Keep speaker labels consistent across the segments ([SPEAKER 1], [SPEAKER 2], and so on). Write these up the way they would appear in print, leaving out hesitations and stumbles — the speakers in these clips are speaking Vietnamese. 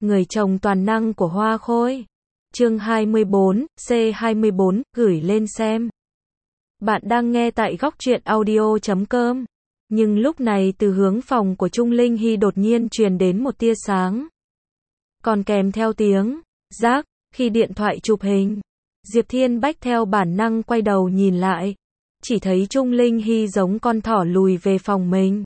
[SPEAKER 1] Người chồng toàn năng của Hoa Khôi. Chương 24, C24, gửi lên xem. Bạn đang nghe tại góc truyện audio.com. Nhưng lúc này từ hướng phòng của Trung Linh Hy đột nhiên truyền đến một tia sáng. Còn kèm theo tiếng rác khi điện thoại chụp hình. Diệp Thiên Bách theo bản năng quay đầu nhìn lại. Chỉ thấy Trung Linh Hy giống con thỏ lùi về phòng mình.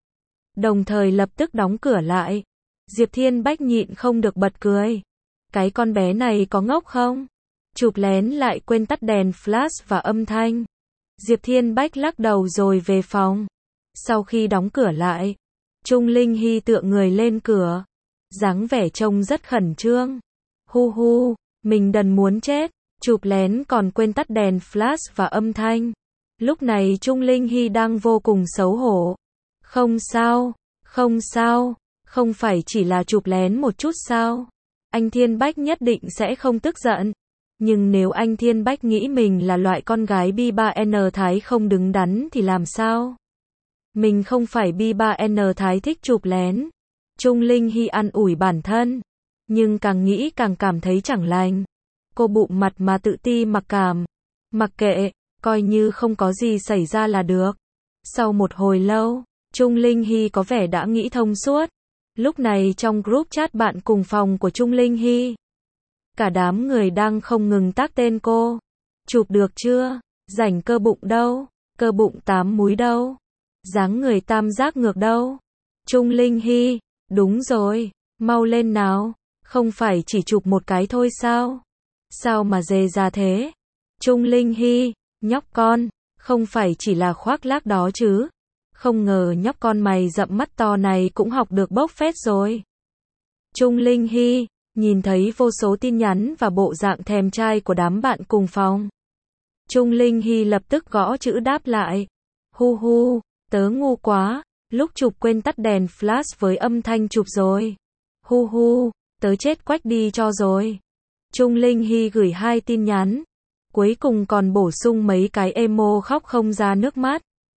[SPEAKER 1] Đồng thời lập tức đóng cửa lại. Diệp Thiên Bách nhịn không được bật cười. Cái con bé này có ngốc không? Chụp lén lại quên tắt đèn flash và âm thanh. Diệp Thiên Bách lắc đầu rồi về phòng. Sau khi đóng cửa lại, Trung Linh Hy tựa người lên cửa. Dáng vẻ trông rất khẩn trương. Hu hu, mình đần muốn chết. Chụp lén còn quên tắt đèn flash và âm thanh. Lúc này Trung Linh Hy đang vô cùng xấu hổ. Không sao, không sao, không phải chỉ là chụp lén một chút sao? Anh Thiên Bách nhất định sẽ không tức giận. Nhưng nếu anh Thiên Bách nghĩ mình là loại con gái B3N Thái không đứng đắn thì làm sao? Mình không phải B3N Thái thích chụp lén. Trung Linh Hy an ủi bản thân. Nhưng càng nghĩ càng cảm thấy chẳng lành. Cô bụng mặt mà tự ti mặc cảm. Mặc kệ, coi như không có gì xảy ra là được. Sau một hồi lâu, Trung Linh Hy có vẻ đã nghĩ thông suốt. Lúc này trong group chat bạn cùng phòng của Trung Linh Hy, cả đám người đang không ngừng tag tên cô. Chụp được chưa? Rảnh cơ bụng đâu? Cơ bụng 8 múi đâu? Dáng người tam giác ngược đâu? Trung Linh Hy, đúng rồi, mau lên nào, không phải chỉ chụp một cái thôi sao? Sao mà dề ra thế? Trung Linh Hy, nhóc con, không phải chỉ là khoác lác đó chứ? Không ngờ nhóc con mày rậm mắt to này cũng học được bốc phét rồi. Trung Linh Hy, nhìn thấy vô số tin nhắn và bộ dạng thèm trai của đám bạn cùng phòng. Trung Linh Hy lập tức gõ chữ đáp lại. Hu hu, tớ ngu quá, lúc chụp quên tắt đèn flash với âm thanh chụp rồi. Hu hu, tớ chết quách đi cho rồi. Trung Linh Hy gửi 2 tin nhắn. Cuối cùng còn bổ sung mấy cái emo khóc không ra nước mắt.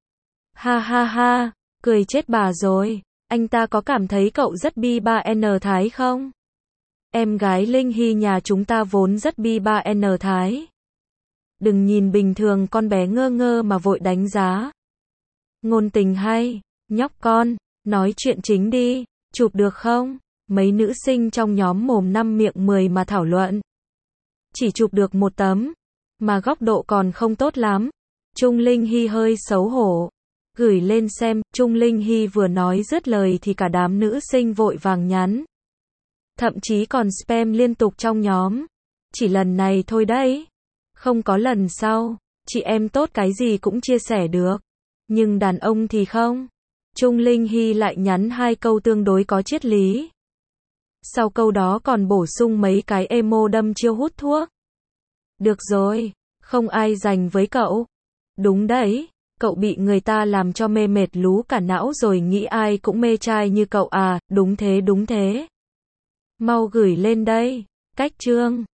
[SPEAKER 1] Ha ha ha, cười chết bà rồi. Anh ta có cảm thấy cậu rất B3N Thái không? Em gái Linh Hy nhà chúng ta vốn rất B3N Thái. Đừng nhìn bình thường con bé ngơ ngơ mà vội đánh giá. Ngôn tình hay, nhóc con, nói chuyện chính đi, chụp được không? Mấy nữ sinh trong nhóm mồm 5 miệng 10 mà thảo luận. Chỉ chụp được một tấm, mà góc độ còn không tốt lắm. Trung Linh Hy hơi xấu hổ. Gửi lên xem. Trung Linh Hy vừa nói dứt lời thì cả đám nữ sinh vội vàng nhắn. Thậm chí còn spam liên tục trong nhóm. Chỉ lần này thôi đấy. Không có lần sau. Chị em tốt cái gì cũng chia sẻ được. Nhưng đàn ông thì không. Trung Linh Hy lại nhắn 2 câu tương đối có triết lý. Sau câu đó còn bổ sung mấy cái emo đâm chiêu hút thuốc. Được rồi, không ai dành với cậu. Đúng đấy, cậu bị người ta làm cho mê mệt lú cả não rồi nghĩ ai cũng mê trai như cậu à, đúng thế đúng thế. Mau gửi lên đây, cách chương.